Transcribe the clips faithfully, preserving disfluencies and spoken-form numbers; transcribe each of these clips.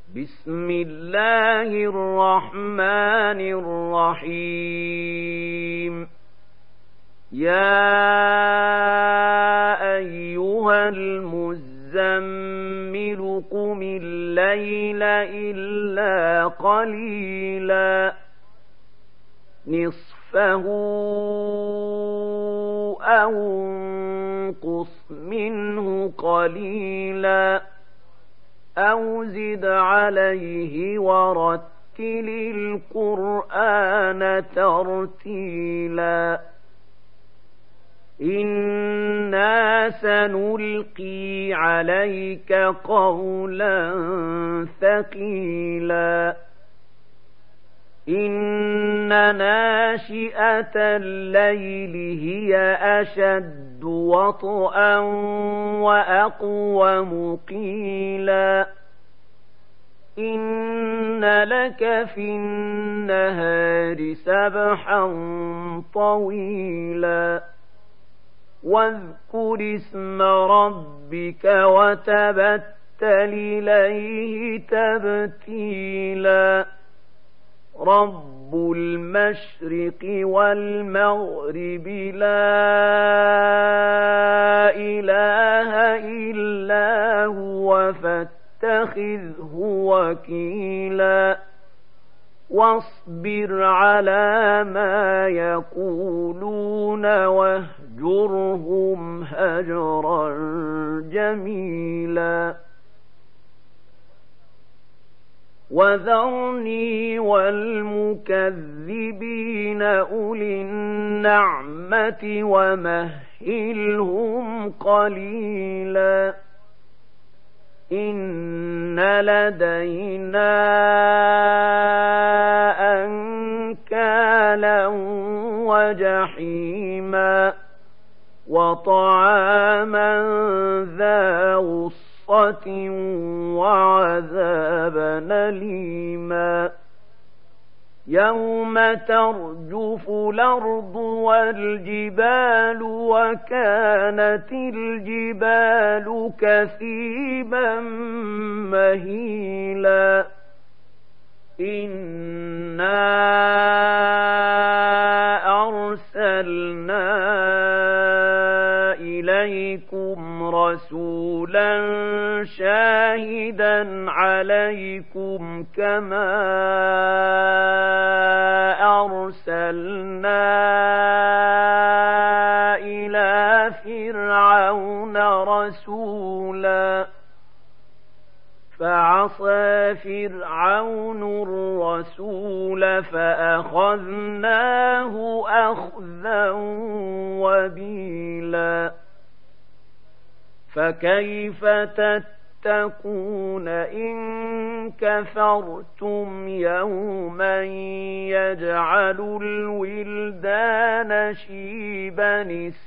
بسم الله الرحمن الرحيم. يا أيها المزمل قم الليل إلا قليلا نصفه أو انقص منه قليلا أو زد عليه ورتل القرآن ترتيلا إنا سنلقي عليك قولا ثقيلا إن ناشئة الليل هي أشد وطئا وأقوم قيلا إن لك في النهار سبحا طويلا واذكر اسم ربك وتبتل إليه تبتيلا رب المشرق والمغرب لا إله إلا هو فاتخذه وكيلا واصبر على ما يقولون واهجرهم هجرا جميلا وذرني والمكذبين أولي النعمة ومهلهم قليلا إن لدينا أنكالا وجحيما وطعاما ذا غصة وعذابا أليما يوم ترجف الأرض والجبال وكانت الجبال كثيبا مهيلا إنا أرسلنا إليكم رسولا شاهدا عليكم كما أرسلنا إلى فرعون رسولا فعصى فرعون الرسول فأخذناه أخذا وبيلا فكيف تتقون إن كفرتم يوما يجعل الولدان شيبا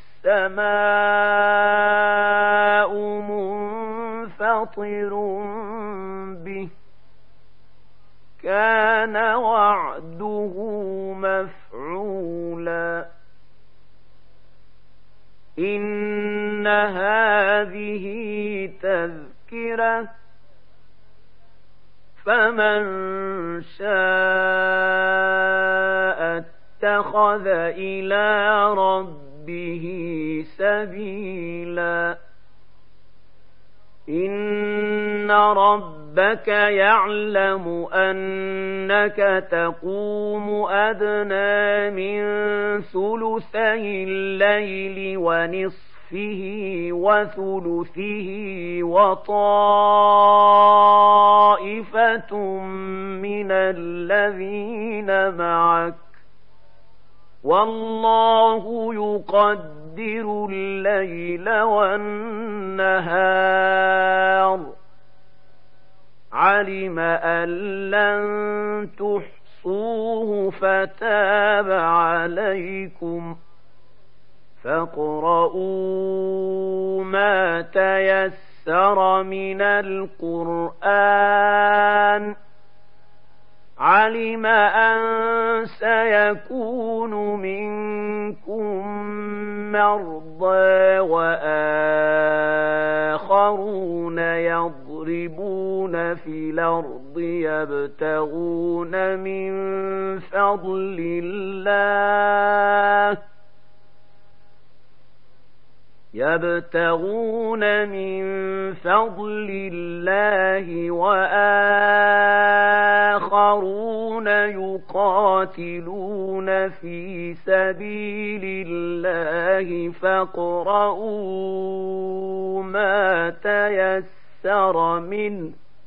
السماء منفطر به كان وعده مفعولا إن هذه تذكرة فمن شاء اتخذ إلى ربه سبيلا إن ربك يعلم أنك تقوم أدنى من ثلثي الليل ونصفه وثلثه وطائفة من الذين معك والله يقدر الليل والنهار علم أن لن تحصوه فتاب عليكم فاقرؤوا ما تيسر من القرآن علم أن سيكون منكم مرضى وآخرون يضربون في الأرض يبتغون من فضل الله يبتغون من فضل الله وآخرون يقاتلون في سبيل الله فاقرؤوا ما تيسر منه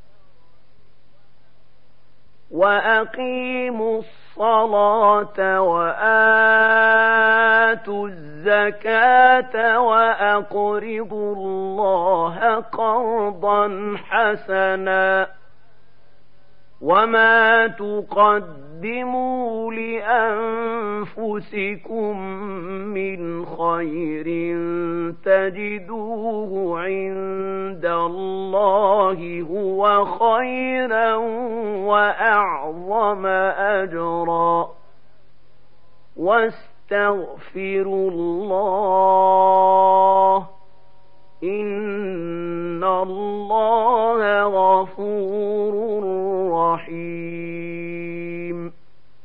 وأقيموا الصلاة وآتوا الزكاة وأقرضوا الله قرضا حسنا وما تقدموا لأنفسكم من خير تجدوه عند الله هو خيرا وأعظم أجرا واستغفروا الله إن الله